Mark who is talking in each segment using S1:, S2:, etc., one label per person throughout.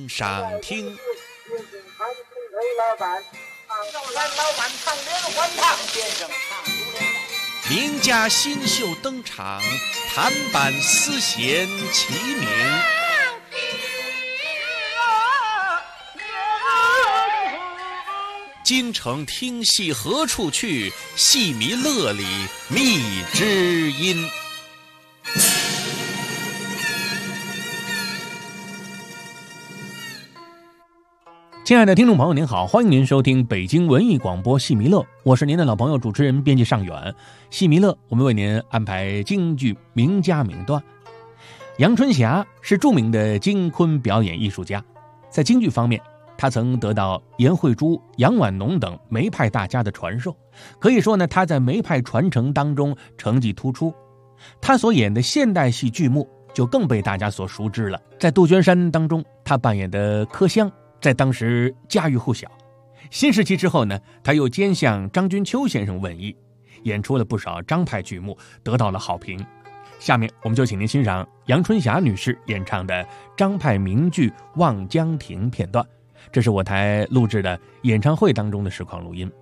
S1: 赏听。名家新秀登场，弹板丝弦齐鸣。京城听戏何处去？戏迷乐里觅知音。
S2: 亲爱的听众朋友您好，欢迎您收听北京文艺广播戏迷乐，我是您的老朋友主持人编辑尚远。戏迷乐我们为您安排京剧名家名段。杨春霞是著名的京昆表演艺术家，在京剧方面他曾得到严慧珠、杨婉农等梅派大家的传授，可以说呢，他在梅派传承当中成绩突出。他所演的现代戏剧目就更被大家所熟知了。在杜鹃山当中，他扮演的柯香在当时家喻户晓。新时期之后呢，他又兼向张君秋先生问艺，演出了不少张派剧目，得到了好评。下面我们就请您欣赏杨春霞女士演唱的张派名剧《望江亭》片段，这是我台录制的演唱会当中的实况录音。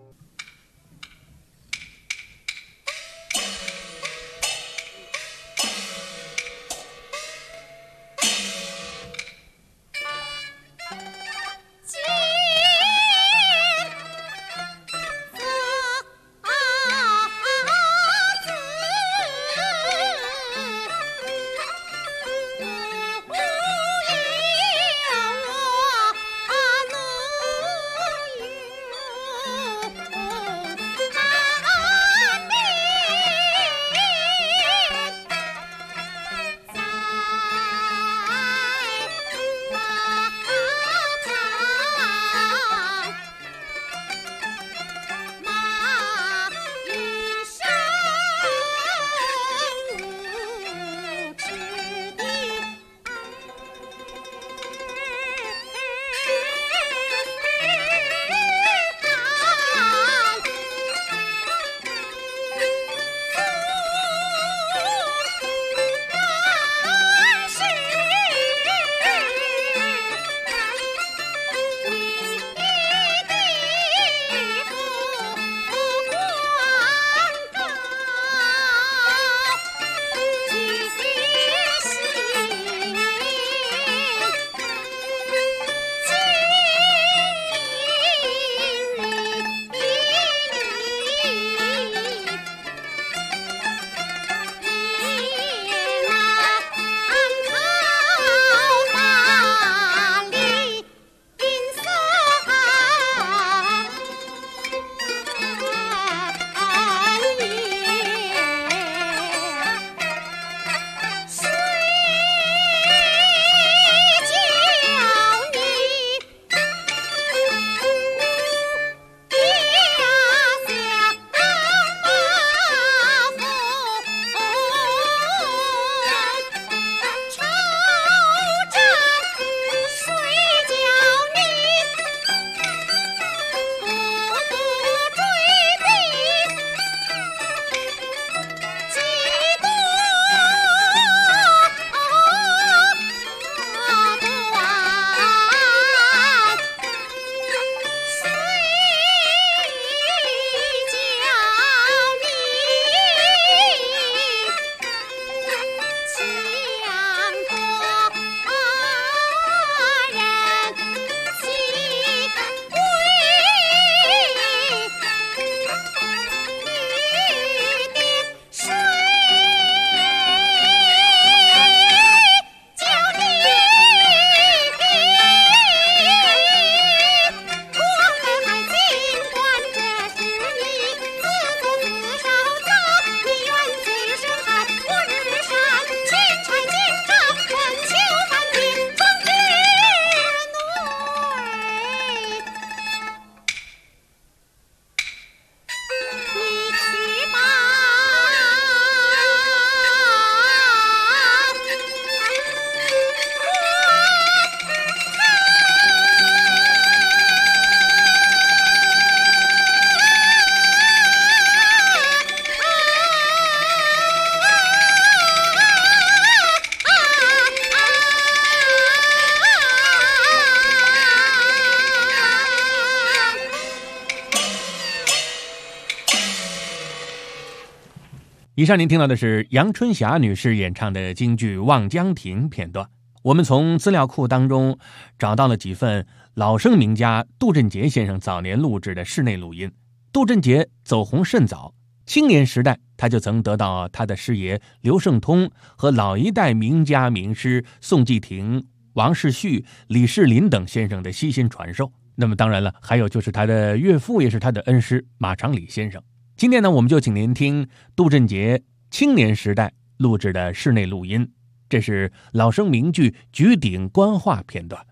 S2: 以上您听到的是杨春霞女士演唱的京剧《望江亭》片段。我们从资料库当中找到了几份老生名家杜振杰先生早年录制的室内录音。杜振杰走红甚早，青年时代他就曾得到他的师爷刘圣通和老一代名家名师宋季亭、王世旭、李世林等先生的悉心传授。那么当然了，还有就是他的岳父也是他的恩师马长礼先生。今天呢，我们就请您听杜振杰青年时代录制的室内录音，这是老生名剧《举鼎官话》片段。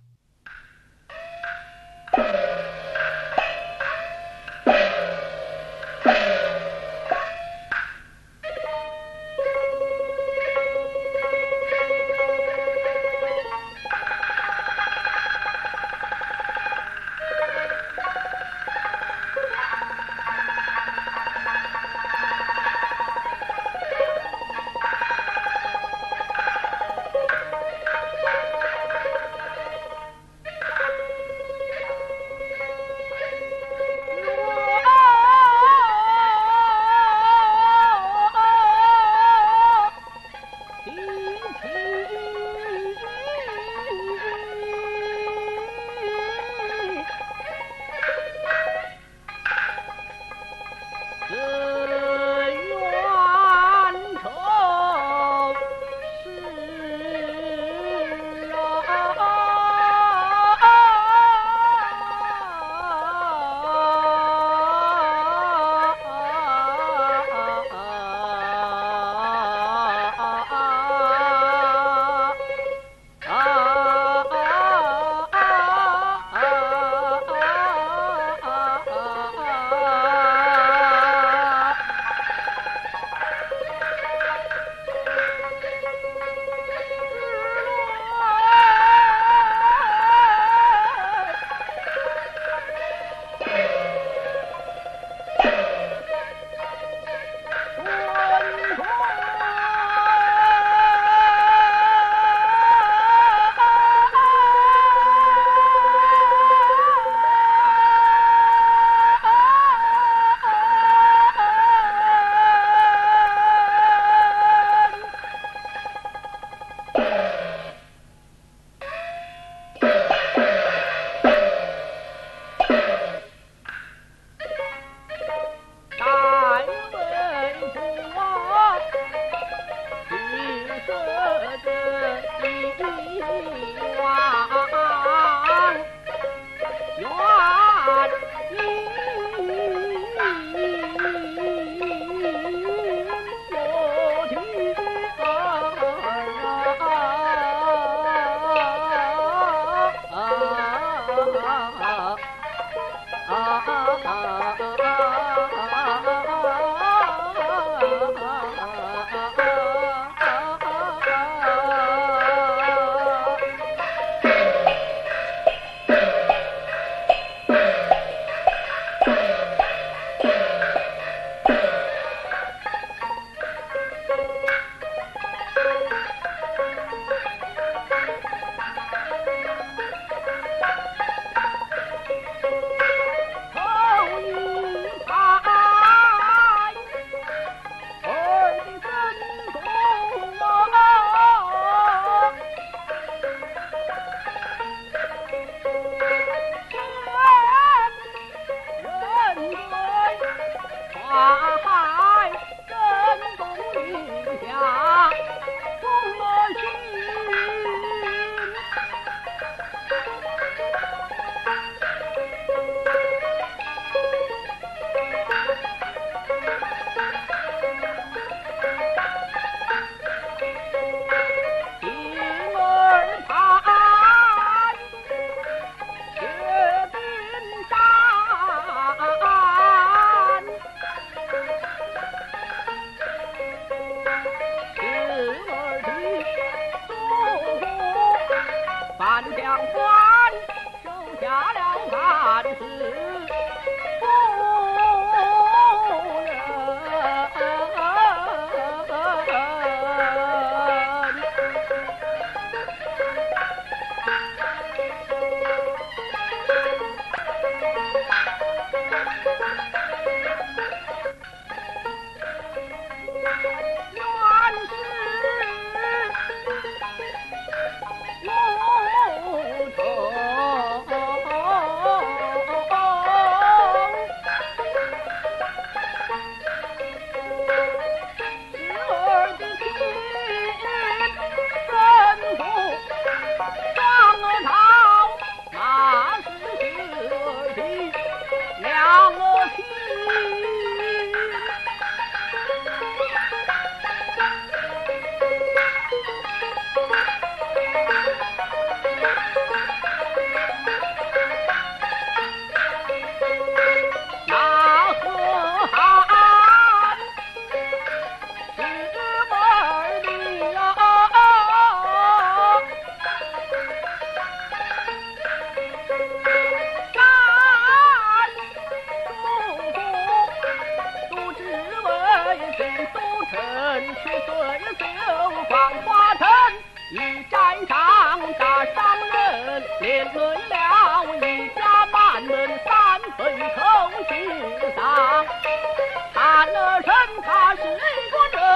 S3: 连累了一家满门三分口是上，看了人他是个这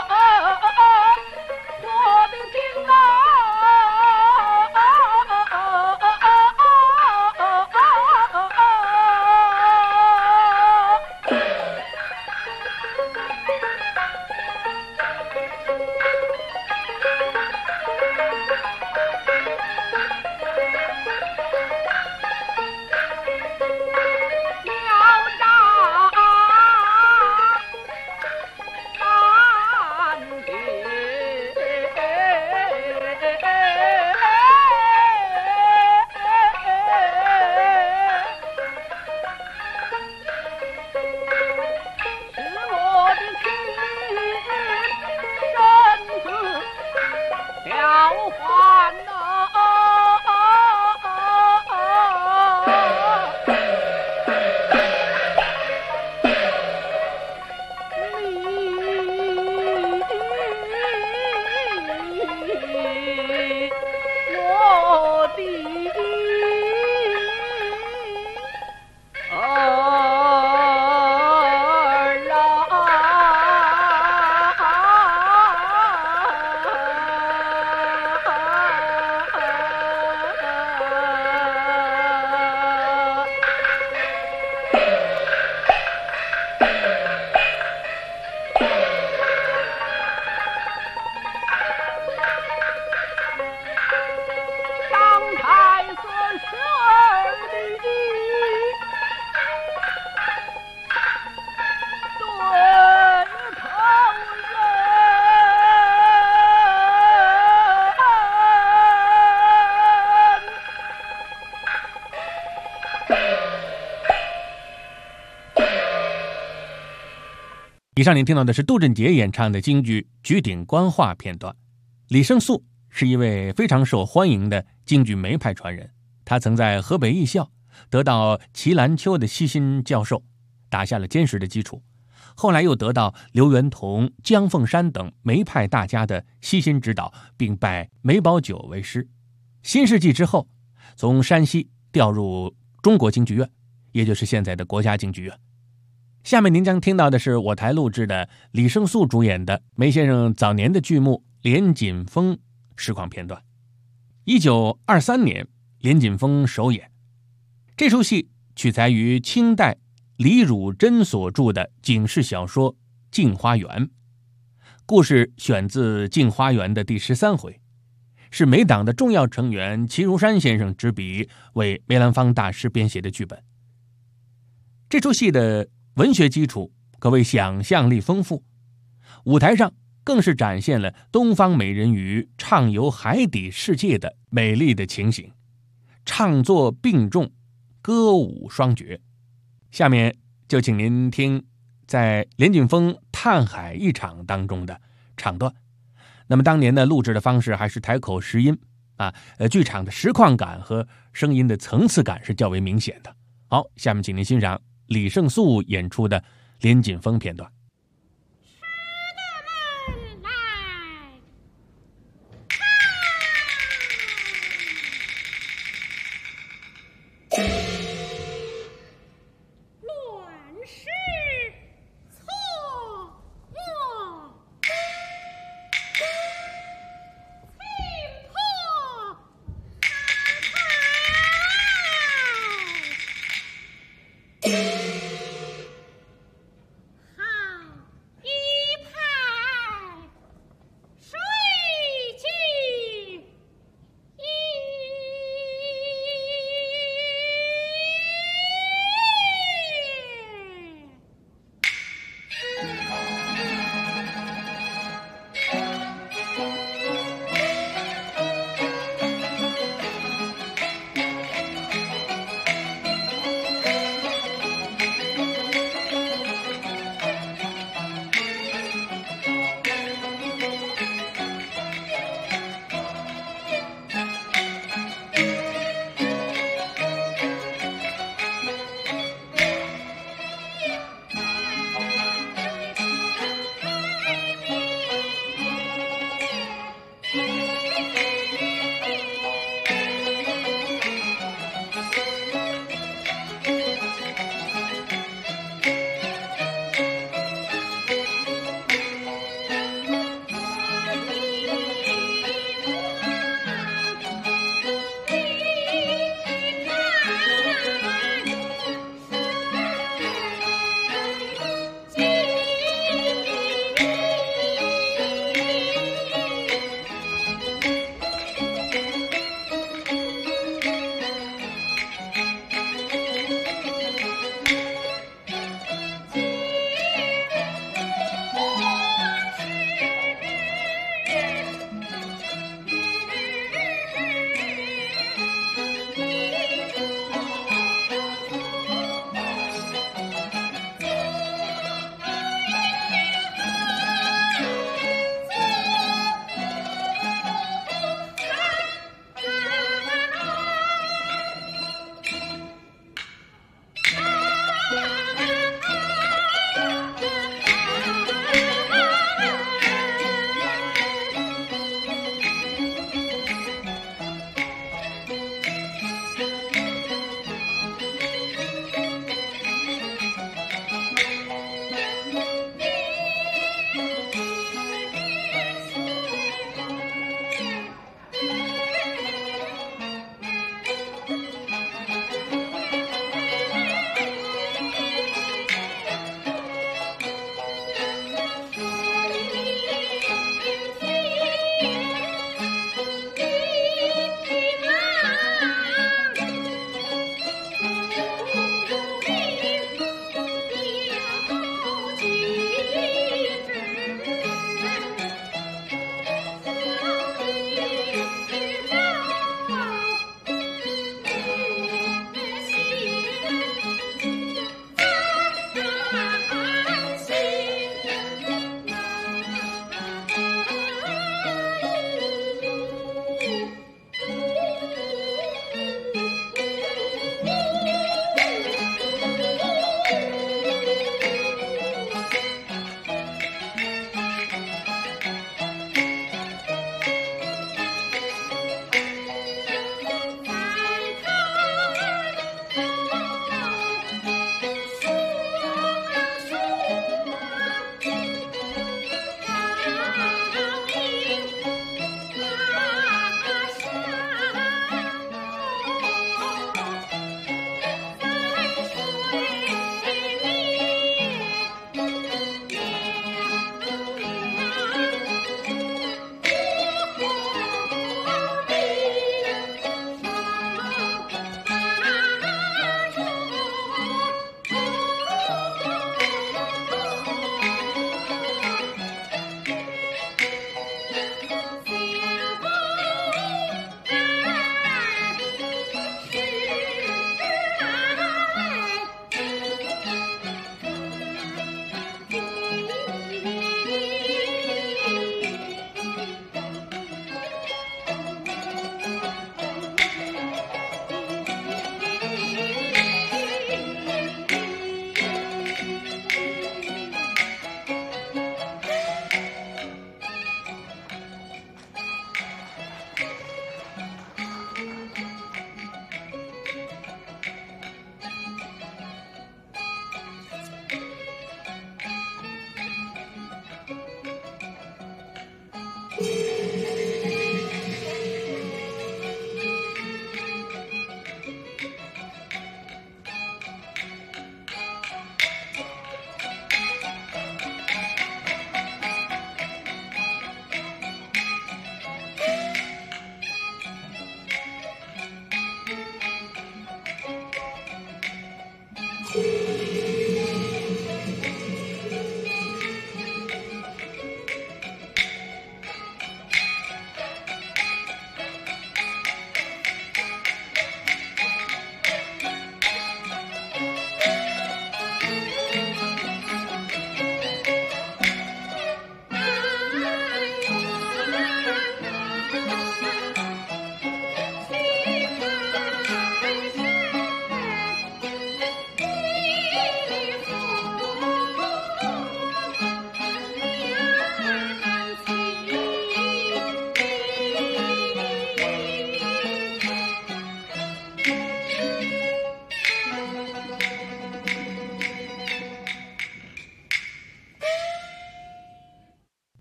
S3: 我的情郎。
S2: 以上您听到的是杜振杰演唱的京剧《举鼎官话》片段。李胜素是一位非常受欢迎的京剧梅派传人，他曾在河北艺校得到齐兰秋的悉心教授，打下了坚实的基础。后来又得到刘元同、姜凤山等梅派大家的悉心指导，并拜梅葆玖为师。新世纪之后，从山西调入中国京剧院，也就是现在的国家京剧院。下面您将听到的是我台录制的李胜素主演的梅先生早年的剧目《连锦峰》实况片段。1923年，连锦峰首演。这出戏取材于清代李汝珍所著的警世小说《镜花缘》，故事选自《镜花缘》的第13回，是梅党的重要成员齐如山先生执笔为梅兰芳大师编写的剧本。这出戏的文学基础可谓想象力丰富，舞台上更是展现了东方美人鱼畅游海底世界的美丽的情形，唱作并重，歌舞双绝。下面就请您听在连锦峰探海一场当中的唱段。那么当年的录制的方式还是台口实音剧场的实况感和声音的层次感是较为明显的。好，下面请您欣赏李胜素演出的连锦峰片段。
S4: 好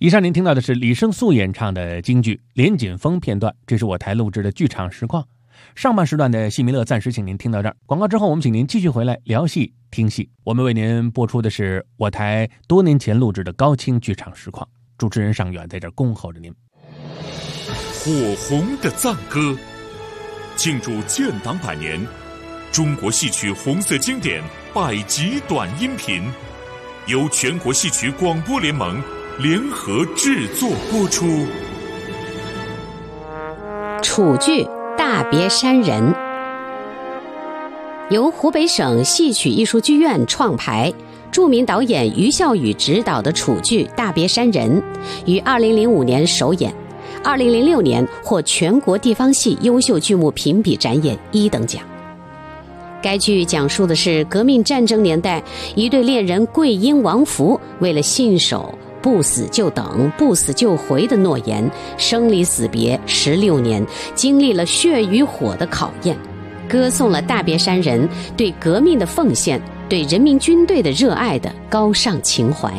S2: 以上您听到的是李胜素演唱的京剧《连锦风》片段，这是我台录制的剧场实况。上半时段的戏迷乐暂时请您听到这儿，广告之后我们请您继续回来聊戏听戏。我们为您播出的是我台多年前录制的高清剧场实况，主持人尚远在这儿恭候着您。
S4: 火红的赞歌，庆祝建党100年，中国戏曲红色经典100集短音频，由全国戏曲广播联盟联合制作播出。
S5: 楚剧《大别山人》由湖北省戏曲艺术剧院创排，著名导演于孝宇执导的楚剧《大别山人》于2005年首演，2006年获全国地方戏优秀剧目评比展演1等奖。该剧讲述的是革命战争年代一对恋人桂英王福为了信守不死就等不死就回的诺言，生离死别16年，经历了血与火的考验，歌颂了大别山人对革命的奉献，对人民军队的热爱的高尚情怀。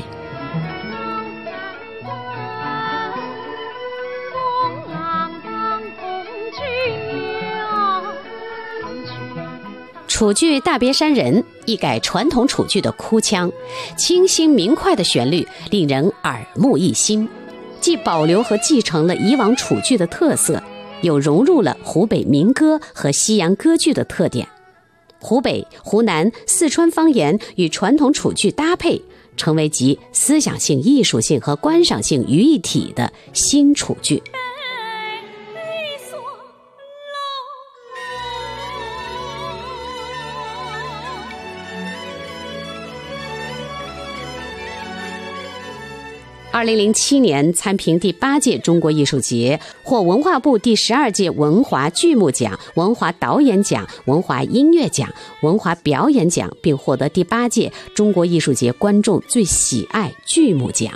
S5: 楚剧《大别山人》一改传统楚剧的哭腔，清新明快的旋律令人耳目一新，既保留和继承了以往楚剧的特色，又融入了湖北民歌和西洋歌剧的特点。湖北、湖南、四川方言与传统楚剧搭配，成为集思想性、艺术性和观赏性于一体的新楚剧。2007年参评第8届中国艺术节，获文化部第12届文华剧目奖、文华导演奖、文华音乐奖、文华表演奖，并获得第8届中国艺术节观众最喜爱剧目奖。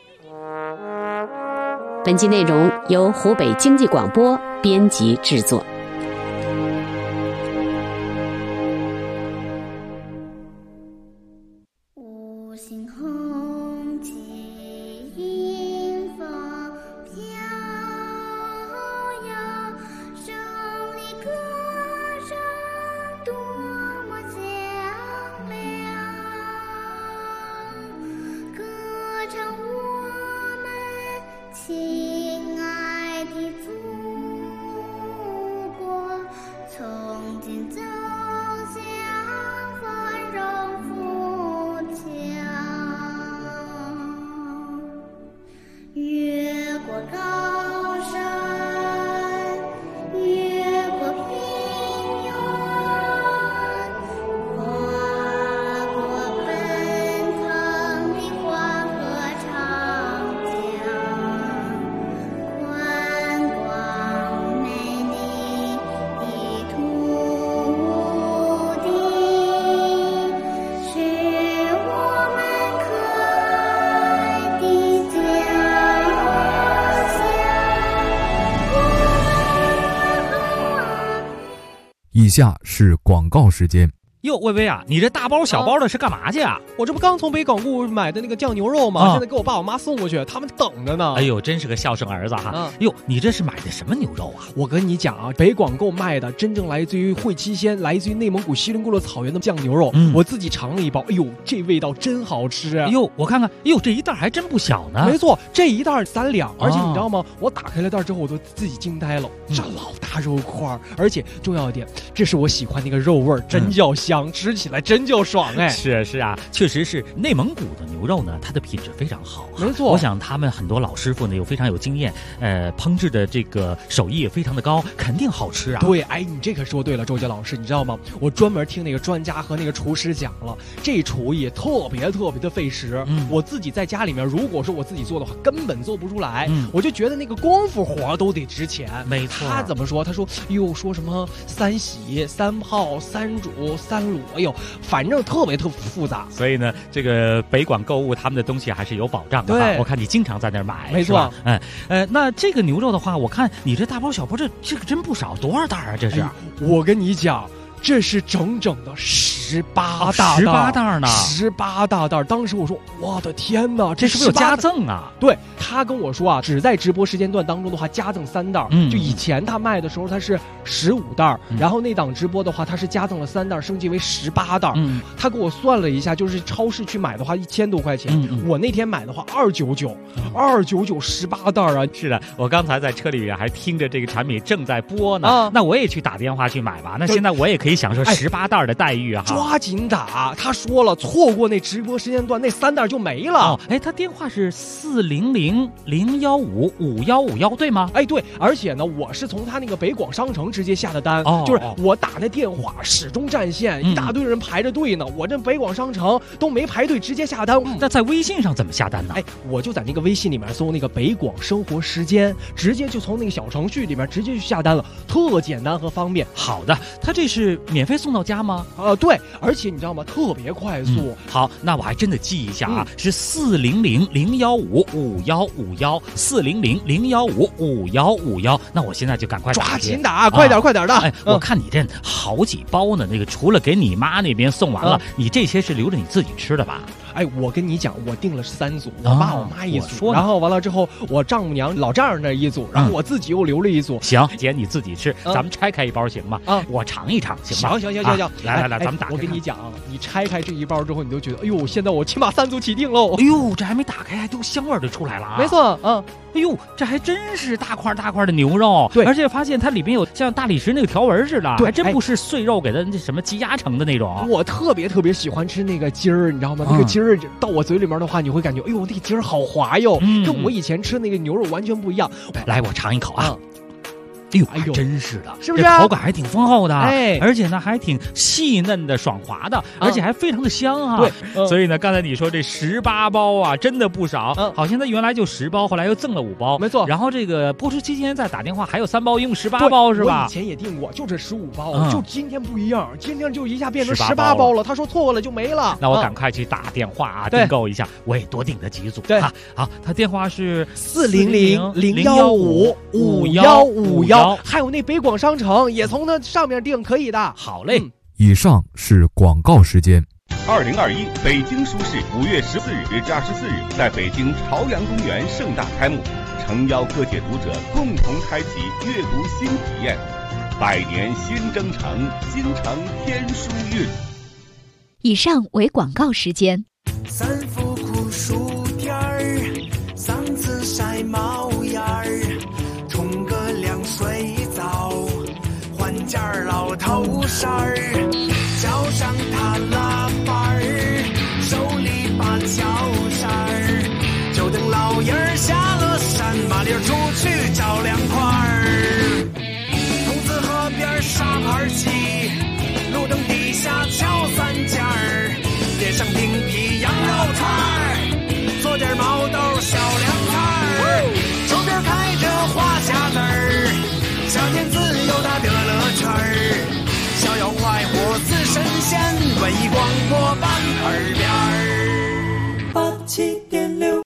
S5: 本集内容由湖北经济广播编辑制作。
S6: 亲爱的祖国，从今走向繁荣富强，越过高山，越过平原，跨过奔腾的黄河长江。
S7: 以下是广告时间。
S8: 哟，薇薇啊，你这大包小包的是干嘛去啊？
S9: 我这不刚从北港固买的那个酱牛肉吗？现在给我爸我妈送过去，他们等着呢。
S8: 哎呦，真是个孝顺儿子哈！哟，你这是买的什么牛肉啊？
S9: 我跟你讲啊，北广购卖的真正来自于会期鲜，来自于内蒙古锡林郭勒草原的酱牛肉，我自己尝了一包，哎呦，这味道真好吃！
S8: 哎呦，我看看，哎呦，这一袋还真不小呢。
S9: 没错，这一袋3两，而且你知道吗？我打开了袋之后，我都自己惊呆了，这老大肉块，而且重要一点，这是我喜欢那个肉味，真叫香，吃起来真叫爽哎！
S8: 是啊，确实是内蒙古的牛肉呢，它的品质非常好。
S9: 没错，
S8: 我想他们很多老师傅呢又非常有经验，烹制的这个手艺也非常的高，肯定好吃啊。
S9: 对，哎，你这可说对了，周杰老师，你知道吗？我专门听那个专家和那个厨师讲了，这厨艺特别的费时。我自己在家里面，如果说我自己做的话，根本做不出来。我就觉得那个功夫活都得值钱。
S8: 没错，
S9: 他怎么说？他说哟，说什么3洗、3泡、3煮、3卤，哎呦，反正特别复杂。
S8: 所以呢，这个北广购物他们的东西还是有保障的。
S9: 对，
S8: 我看你经常在那儿买，
S9: 没错。
S8: 那这个牛肉的话，我看你这大包小包，这个真不少，多少袋啊？这是？
S9: 我跟你讲，这是整整的10 18大
S8: ，18袋呢
S9: ，18大袋。当时我说，我的天哪，
S8: 这是不是有加赠啊？
S9: 对，他跟我说啊，只在直播时间段当中的话，加赠3袋。就以前他卖的时候，他是15袋，然后那档直播的话，他是加赠了3袋，升级为18袋。他给我算了一下，就是超市去买的话，1000多块钱。我那天买的话，299，29918袋啊！
S8: 是的，我刚才在车里面还听着这个产品正在播呢。那我也去打电话去买吧。那现在我也可以享受18袋的待遇啊！
S9: 抓紧打！他说了，错过那直播时间段，那3袋就没了。
S8: 他电话是400-015-5151，对吗？
S9: 对，而且呢，我是从他那个北广商城直接下的单，就是我打那电话始终占线，一大堆人排着队呢。我这北广商城都没排队，直接下单。
S8: 那在微信上怎么下单呢？
S9: 我就在那个微信里面搜那个北广生活时间，直接就从那个小程序里面直接去下单了，特简单和方便。
S8: 好的，他这是免费送到家吗？
S9: 对，而且你知道吗？特别快速。
S8: 好，那我还真的记一下啊，是400-015-5151，400-015-5151。那我现在就赶快
S9: 抓紧打，快点的。
S8: 我看你这好几包呢，那个除了给你妈那边送完了，你这些是留着你自己吃的吧？
S9: 我跟你讲，我订了3组，我爸我妈一组，然后完了之后，我丈母娘老丈人那一组，然后我自己又留了一组。
S8: 行，姐你自己吃，咱们拆开一包行吗？我尝一尝，行吗？
S9: 行，
S8: 来，咱们打开。
S9: 我跟你讲，你拆开这一包之后，你就觉得，现在我起码3组起订喽。
S8: 这还没打开，还都香味就出来了啊！
S9: 没错，
S8: 这还真是大块的牛肉，
S9: 对，
S8: 而且发现它里面有像大理石那个条纹似的，还真不是碎肉给它什么积压成的那种。
S9: 我特别喜欢吃那个筋儿，你知道吗？那个筋儿到我嘴里面的话，你会感觉，那个筋儿好滑哟，跟我以前吃那个牛肉完全不一样。
S8: 来，我尝一口啊。还真是的，
S9: 是不是？
S8: 这口感还挺丰厚的，而且呢还挺细嫩的、爽滑的，而且还非常的香啊。
S9: 对，
S8: 所以呢，刚才你说这18包啊，真的不少。好像它原来就10包，后来又赠了5包，
S9: 没错。
S8: 然后这个播出期间再打电话还有3包，一共18包是吧？
S9: 我以前也订过，就这15包，就今天不一样，今天就一下变成18包了。他说错过了就没了。
S8: 那我赶快去打电话啊，订购一下，我也多订了几组。
S9: 对，
S8: 好，他电话是
S9: 400-015-5151。还有那北广商城也从那上面订，可以的。
S8: 好嘞。
S7: 以上是广告时间。
S10: 2021北京书市5月14日至24日在北京朝阳公园盛大开幕，诚邀各界读者共同开启阅读新体验。百年新征程，京城天书韵。
S11: 以上为广告时间。
S12: 三伏酷暑天儿，嗓子晒冒烟儿，冲个凉水澡，换件老头衫儿，脚上踏拉板儿，手里把脚扇儿，就等老爷儿下了山，麻溜出去找凉快儿。筒子河边沙盘棋，路灯底下敲3件儿，点上冰皮羊肉串儿，做点毛豆小凉菜儿，周边开着花匣子儿，夏天自由的乐乐圈儿，逍遥快活似神仙，文艺广播伴耳边儿。87.6，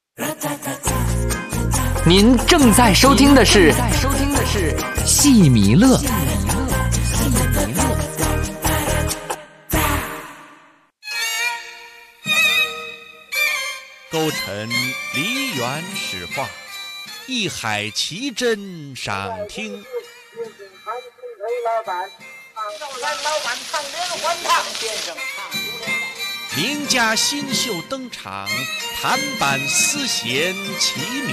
S13: 您正在收听的是戏迷乐。
S1: 勾陈梨园史话，一海奇珍赏听。名家新秀登场，弹板丝弦齐鸣。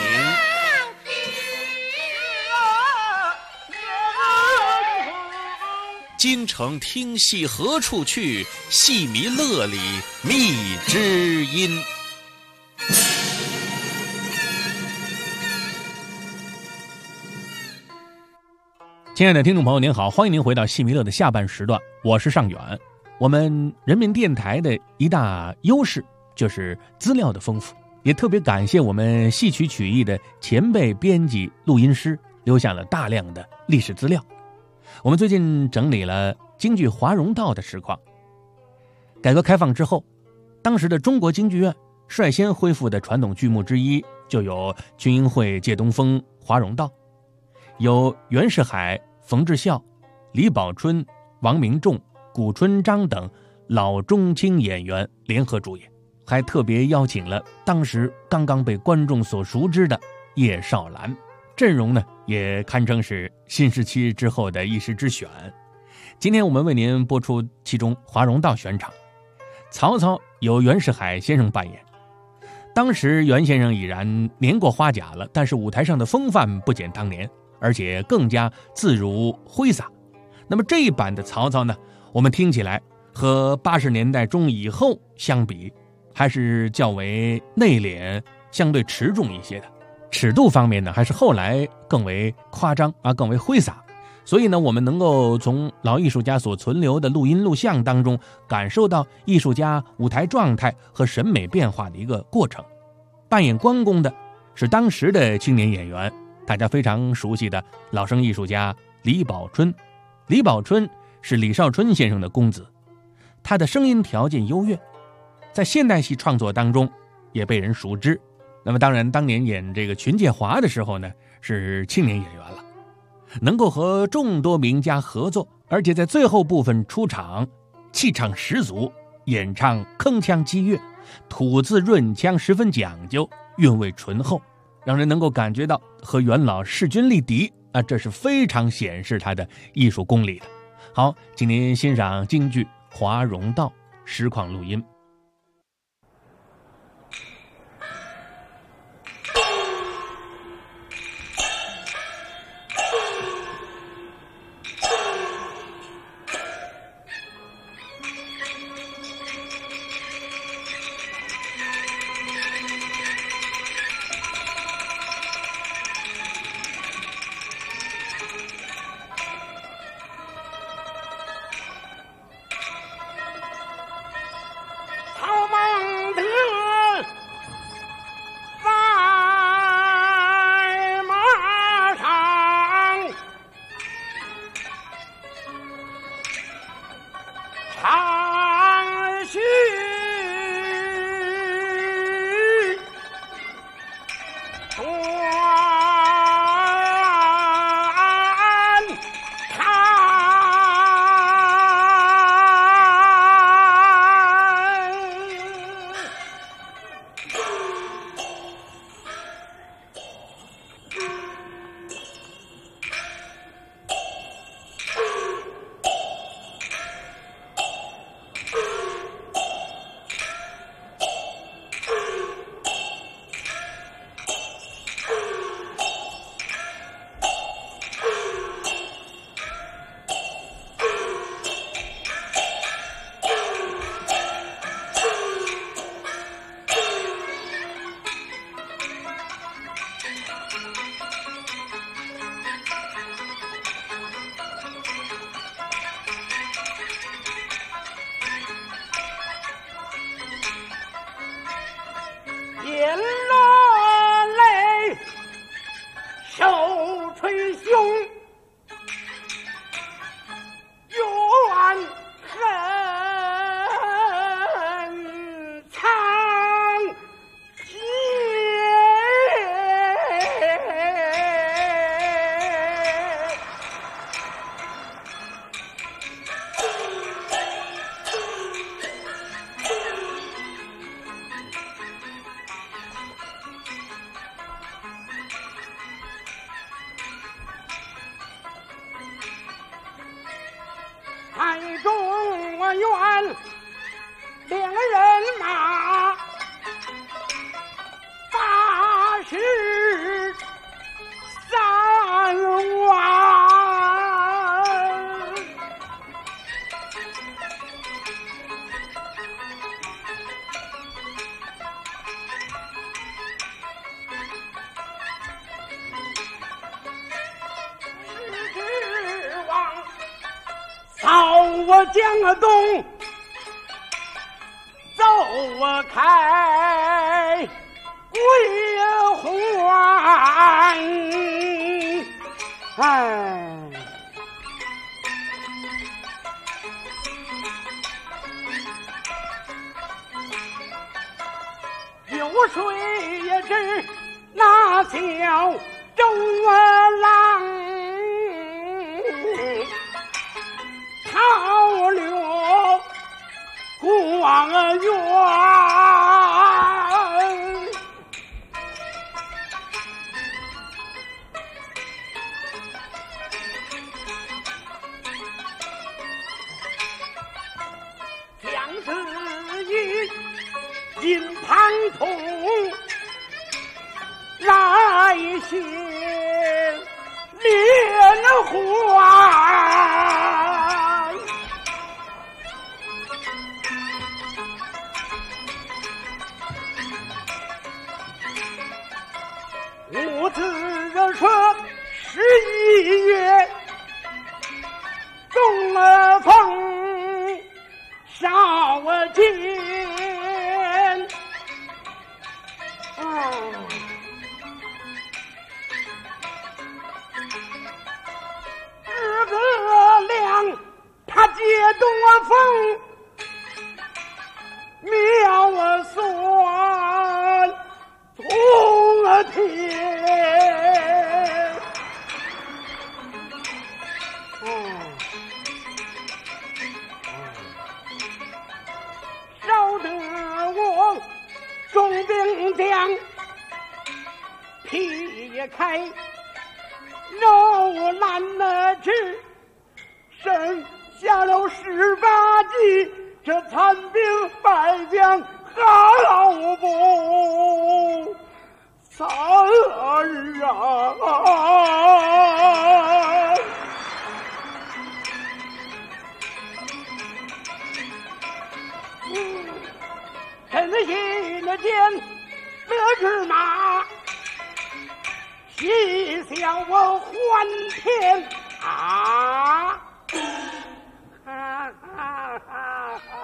S1: 京城听戏何处去？戏迷乐里觅知音。
S2: 亲爱的听众朋友您好，欢迎您回到戏迷乐的下半时段，我是尚远。我们人民电台的一大优势就是资料的丰富，也特别感谢我们戏曲曲艺的前辈编辑录音师留下了大量的历史资料。我们最近整理了京剧华容道的实况。改革开放之后，当时的中国京剧院率先恢复的传统剧目之一就有群英会借东风华容道，有袁世海、冯志孝、李宝春、王明仲、古春章等老中青演员联合主演，还特别邀请了当时刚刚被观众所熟知的叶绍兰，阵容呢也堪称是新时期之后的一时之选。今天我们为您播出其中华容道选场，曹操由袁世海先生扮演。当时袁先生已然年过花甲了，但是舞台上的风范不减当年，而且更加自如挥洒。那么这一版的曹操呢，我们听起来和80年代中以后相比，还是较为内敛，相对持重一些的。尺度方面呢，还是后来更为夸张更为挥洒。所以呢，我们能够从老艺术家所存留的录音录像当中，感受到艺术家舞台状态和审美变化的一个过程。扮演关公的是当时的青年演员，大家非常熟悉的老生艺术家李宝春。李宝春是李少春先生的公子，他的声音条件优越，在现代戏创作当中也被人熟知。那么当然当年演这个群介华的时候呢，是青年演员了，能够和众多名家合作，而且在最后部分出场气场十足，演唱铿锵激越，吐字润腔十分讲究，韵味醇厚，让人能够感觉到和元老势均力敌这是非常显示他的艺术功力的。好，请您欣赏京剧《华容道》实况录音。
S3: 眼落泪，手捶胸，怨恨藏结。太中原两人马83万，指望扫我江东，走我开归还。有谁也知那叫周郎逃流园。将士以金盘通来献莲花，我自说11月中风少见。诸葛亮他借东风，妙算通天。少得我重兵将劈开肉烂了之，剩下了18骑，这残兵败将好不惨啊！臣心的见得知马，喜笑我欢天啊！哈哈哈哈！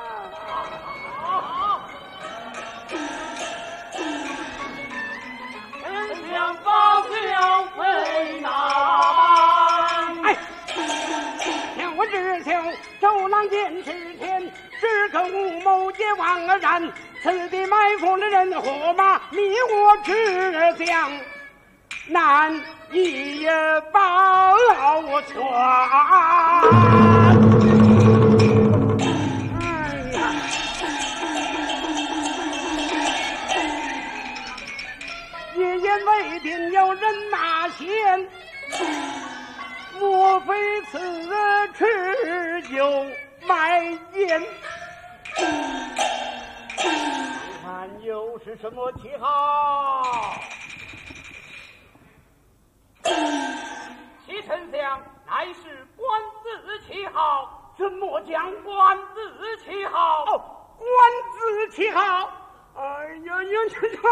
S3: 丞相发笑为难。哎，想我只求周郎见之前，只可无谋结妄而然，此地埋伏了人和马，你我只将难以保全。夜宴未定有人马前，莫非此持有埋言？看又是什么旗号？启丞相，乃是官字旗号。怎么讲官字旗号？哦，官字旗号。哎呀呀！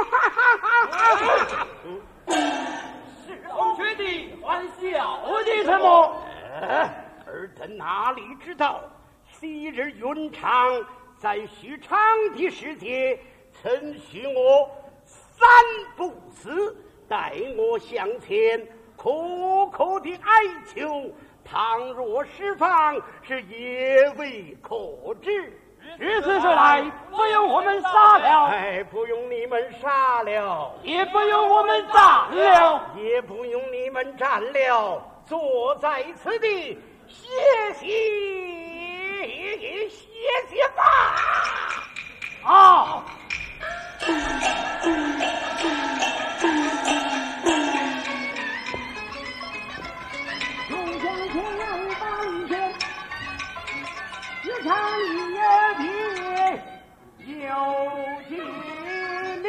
S3: 是同学弟还笑的什么？尔等哪里知道，昔日云长在许昌的时节，曾许我3不死，待我向前，苦苦的哀求，倘若释放，是也未可知。如此说来，不用我们杀了，哎，不用你们杀了，也不用我们斩了，也不用你们斩了，坐在此地歇歇吧。啊！众将前来当前，只看也别有几年。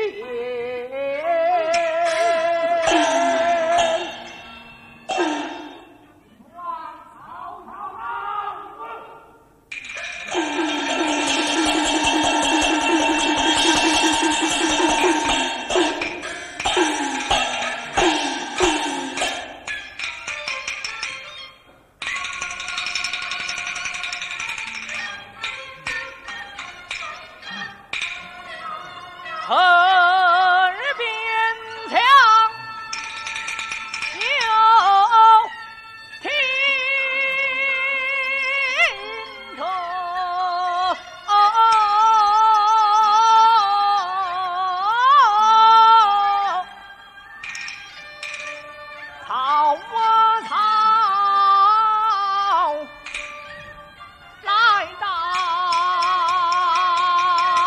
S3: 耳边枪就听着，操我操，来到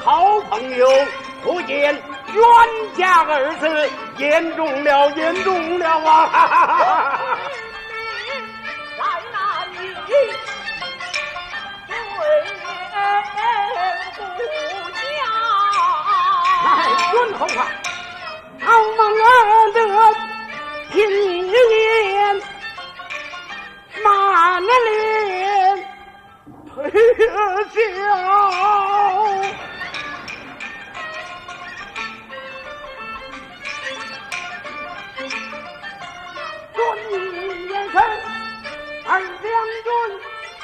S3: 好朋友，忽见冤家二字，严重了，严重了啊！
S14: 在那里对不
S3: 讲，尊侯啊，好梦儿的平言，满脸推笑。尊眼神，二将军，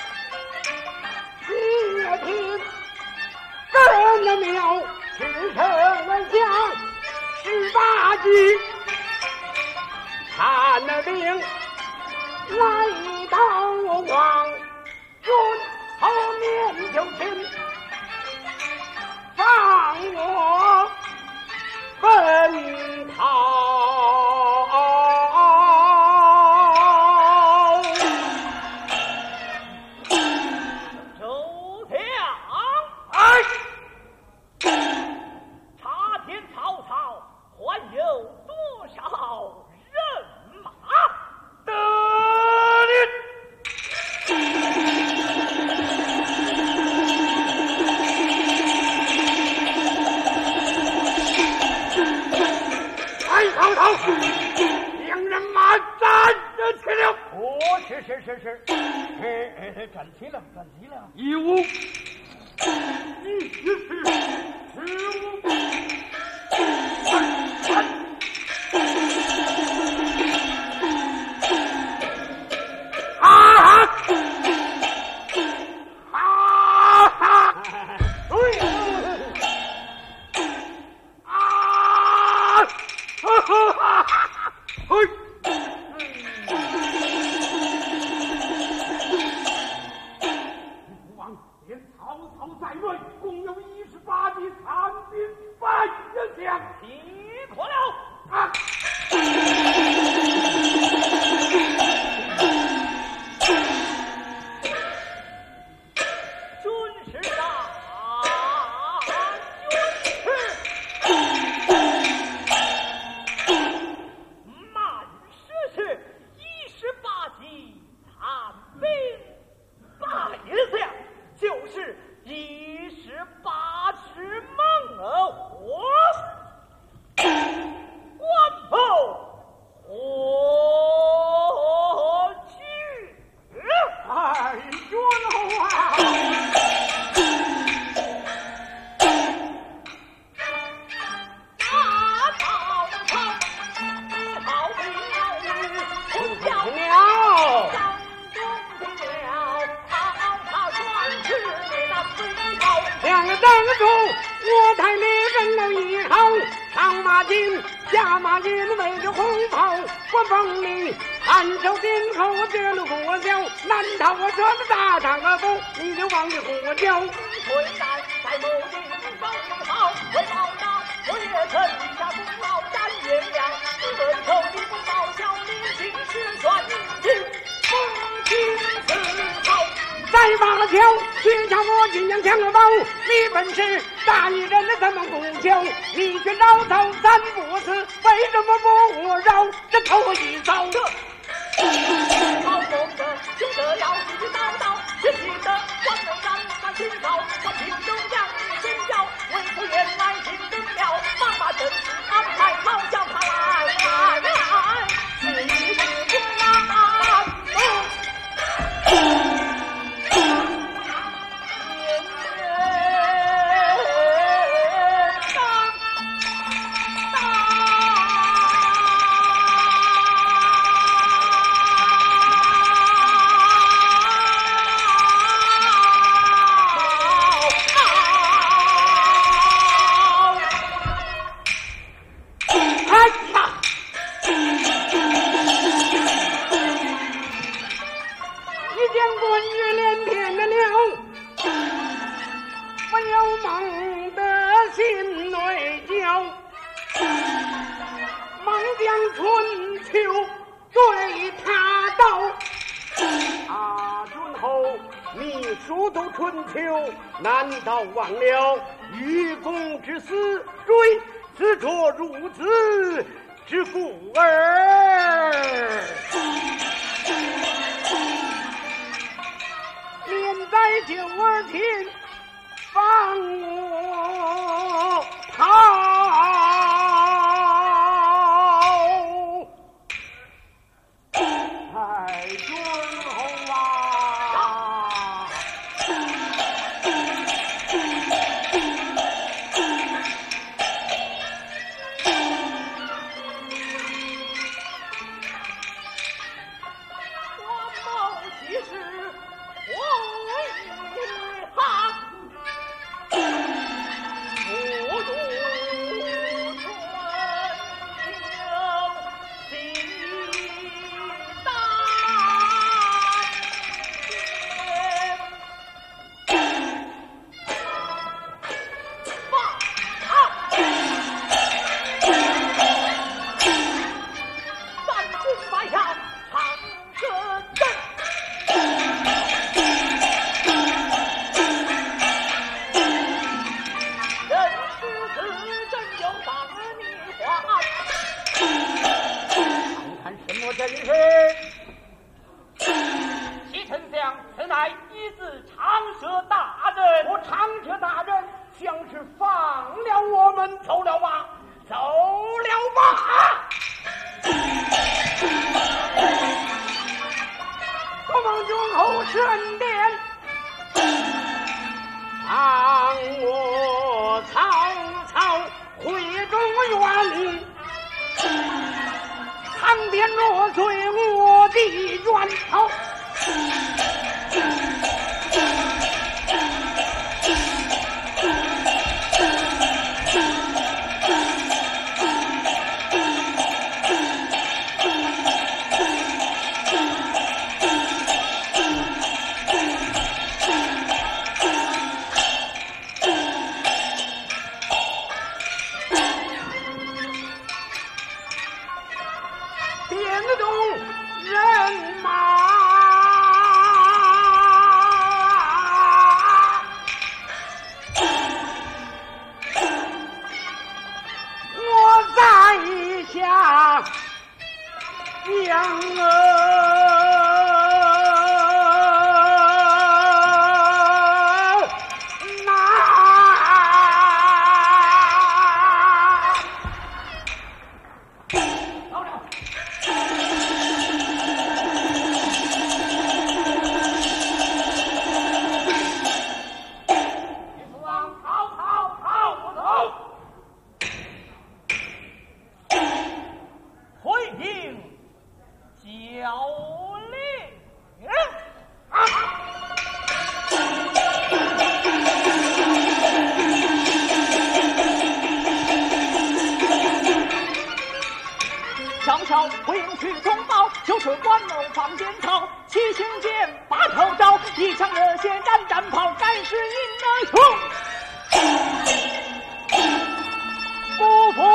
S3: 且听这人庙赤城下18句，看了兵来到王军后面就亲，放我奔逃。两人马站着去了。哦，是，站齐了。15、下马云围着红袍，我风里按手边口，我这路我叫，难逃我这么大场个风，你就往里我叫。
S14: 虽然在某地方好，为报答我也曾下功劳斩颜良，最后的功劳小李青是算计，风情四好。
S3: 在马桥去抢我金阳抢了包，你本是大义人的怎么不求？你却绕头三不四，为什么不绕这头一遭？
S14: 好风的就这要自己叨叨，只记得我能让他知道，我听中将你真叫，为何原来听懂了，妈妈真是安排好叫他来，是一个难道忘了
S3: 愚公之死，追此着孺子之故耳。免在九儿庭，放我逃。太君后啊！
S14: 我梦其实我遗憾，不如春情心淡。三军马上长蛇阵。人之此阵有把你还，
S3: 看什么阵势？
S14: 启丞相，此乃一字长蛇大阵。
S3: 我长蛇大人像是放了我们，走了吧，走了吧！我望君后神殿，让我曹操会中原，唐殿若遂我的冤头。点动人马，我在下将
S14: 回应教令。小小回应去通报，就是关某放鞭炮，七星剑把头招，一场热血战战炮，该是赢得出。不服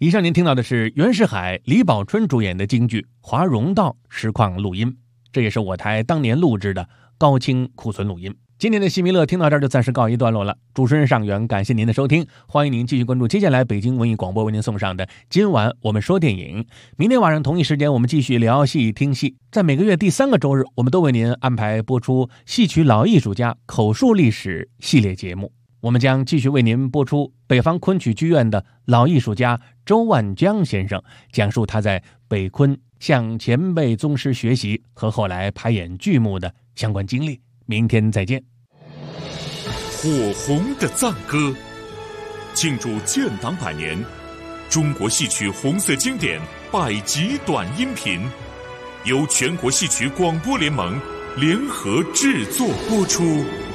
S2: 以上您听到的是袁世海、李宝春主演的京剧《华容道》实况录音，这也是我台当年录制的高清库存录音。今天的戏迷乐听到这儿就暂时告一段落了，主持人尚元，感谢您的收听，欢迎您继续关注接下来北京文艺广播为您送上的今晚我们说电影。明天晚上同一时间我们继续聊戏听戏，在每个月第3个周日我们都为您安排播出戏曲老艺术家口述历史系列节目，我们将继续为您播出北方昆曲剧院的老艺术家周万江先生，讲述他在北昆向前辈宗师学习和后来排演剧目的相关经历。明天再见。
S4: 火红的赞歌，庆祝建党100年，中国戏曲红色经典100集短音频，由全国戏曲广播联盟联合制作播出。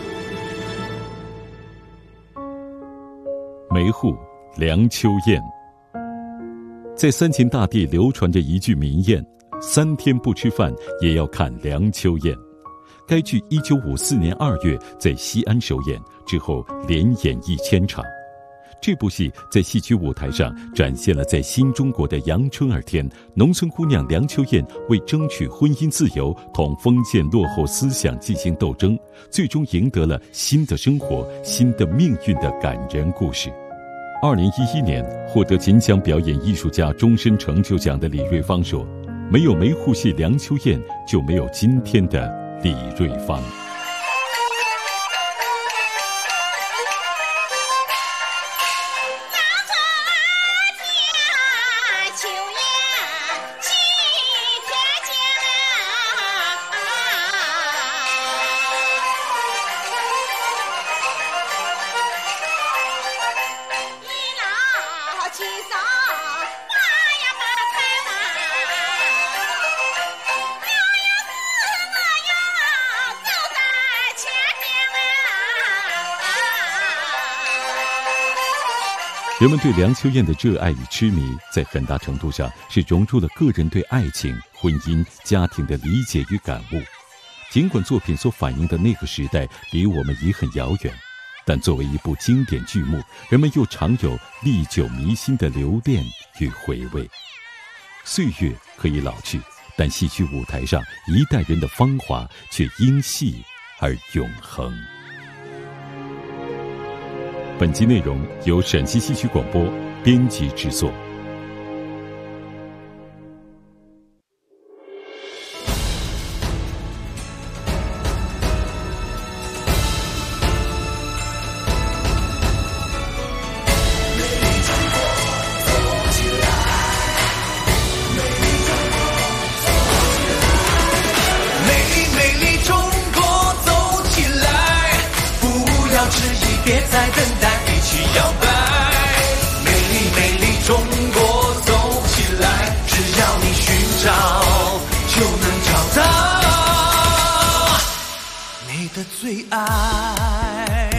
S15: 梅户梁秋燕。在三秦大地流传着一句名谚：3天不吃饭也要看梁秋燕。该剧1954年2月在西安首演，之后连演1000场。这部戏在戏曲舞台上展现了在新中国的阳春2天，农村姑娘梁秋燕为争取婚姻自由，同封建落后思想进行斗争，最终赢得了新的生活、新的命运的感人故事。2011年获得金奖表演艺术家终身成就奖的李瑞芳说：“没有梅户戏梁秋燕，就没有今天的李瑞芳。”人们对梁秋燕的热爱与痴迷，在很大程度上是融入了个人对爱情、婚姻、家庭的理解与感悟。尽管作品所反映的那个时代离我们已很遥远，但作为一部经典剧目，人们又常有历久弥新的留恋与回味。岁月可以老去，但戏曲舞台上一代人的芳华却因戏而永恒。本集内容由陕西戏曲广播编辑制作。
S12: 别再等待，一起摇摆。美丽美丽中国，走起来！只要你寻找，就能找到你的最爱。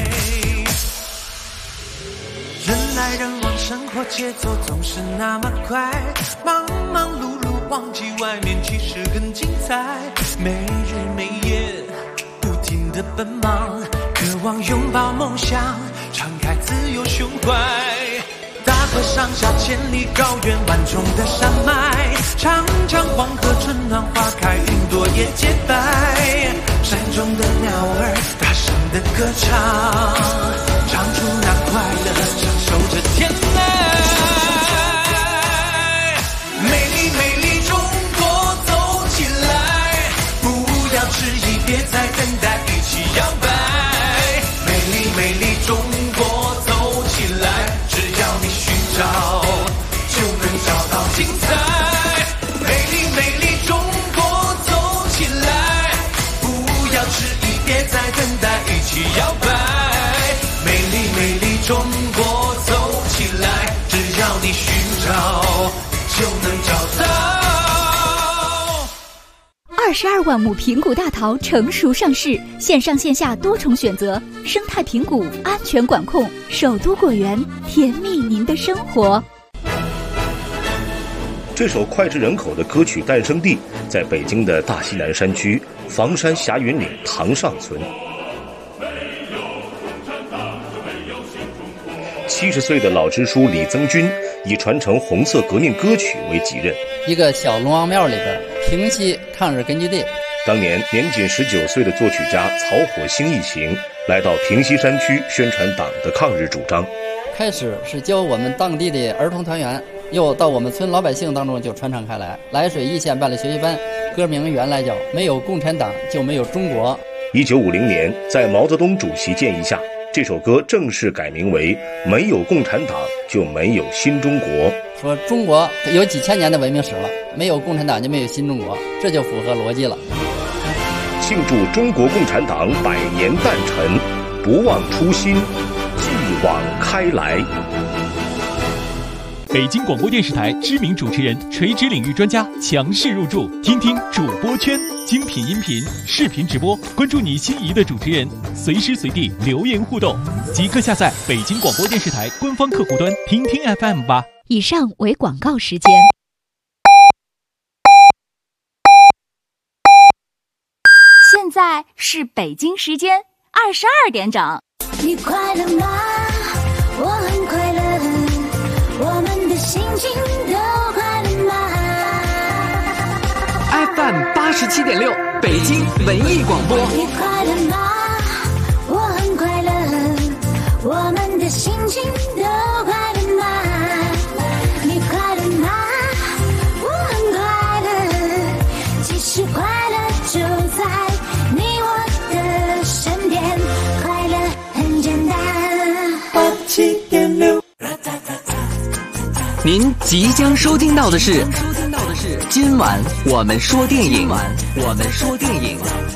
S12: 人来人往，生活节奏总是那么快，忙忙碌碌，忘记外面其实很精彩。没日没夜，不停地奔忙。渴望拥抱梦想，敞开自由胸怀。大河上下千里高原，万重的山脉，长江黄河春暖花开，云朵也洁白。山中的鸟儿大声的歌唱，唱出那快乐，享受着天籁。美丽美丽中国，走起来！不要迟疑，别再等待，一起摇摆。美丽中国，走起来！只要你寻找，就能找到精彩。美丽美丽中国，走起来！不要迟疑，别再等待，一起摇摆。美丽美丽中国，走起来！只要你寻找，就能找到。
S11: 22万亩平谷大桃成熟上市，线上线下多重选择，生态平谷，安全管控，首都果园，甜蜜您的生活。
S16: 这首脍炙人口的歌曲诞生地在北京的大西南山区房山霞云岭唐上村。 70岁的老支书李增军以传承红色革命歌曲为己任。
S17: 一个小龙王庙里边，平西抗日根据地。
S16: 当年年仅19岁的作曲家曹火星一行来到平西山区宣传党的抗日主张。
S17: 开始是教我们当地的儿童团员，又到我们村老百姓当中就传唱开来。涞水一线办了学习班，歌名原来叫没有共产党就没有中国。
S16: 1950年，在毛泽东主席建议下，这首歌正式改名为没有共产党就没有新中国。
S17: 说中国有几千年的文明史了，没有共产党就没有新中国，这就符合逻辑了。
S16: 庆祝中国共产党100年诞辰，不忘初心，继往开来。
S18: 北京广播电视台知名主持人、垂直领域专家强势入驻，听听主播圈，精品音频、视频直播，关注你心仪的主持人，随时随地留言互动，即刻下载北京广播电视台官方客户端，听听 FM 吧。
S11: 以上为广告时间。现在是北京时间22点整。
S6: 你快乐吗？我很快乐。我们的心情都快乐吗
S13: ？FM 87.6，北京文艺广播。
S6: 你快乐吗？我很快乐。我们的心情都快乐吗？你快乐吗？我很快乐。其实快乐就在你我的身边，快乐很简单。87.6。
S13: 您即将收听到的是今晚我们说电影。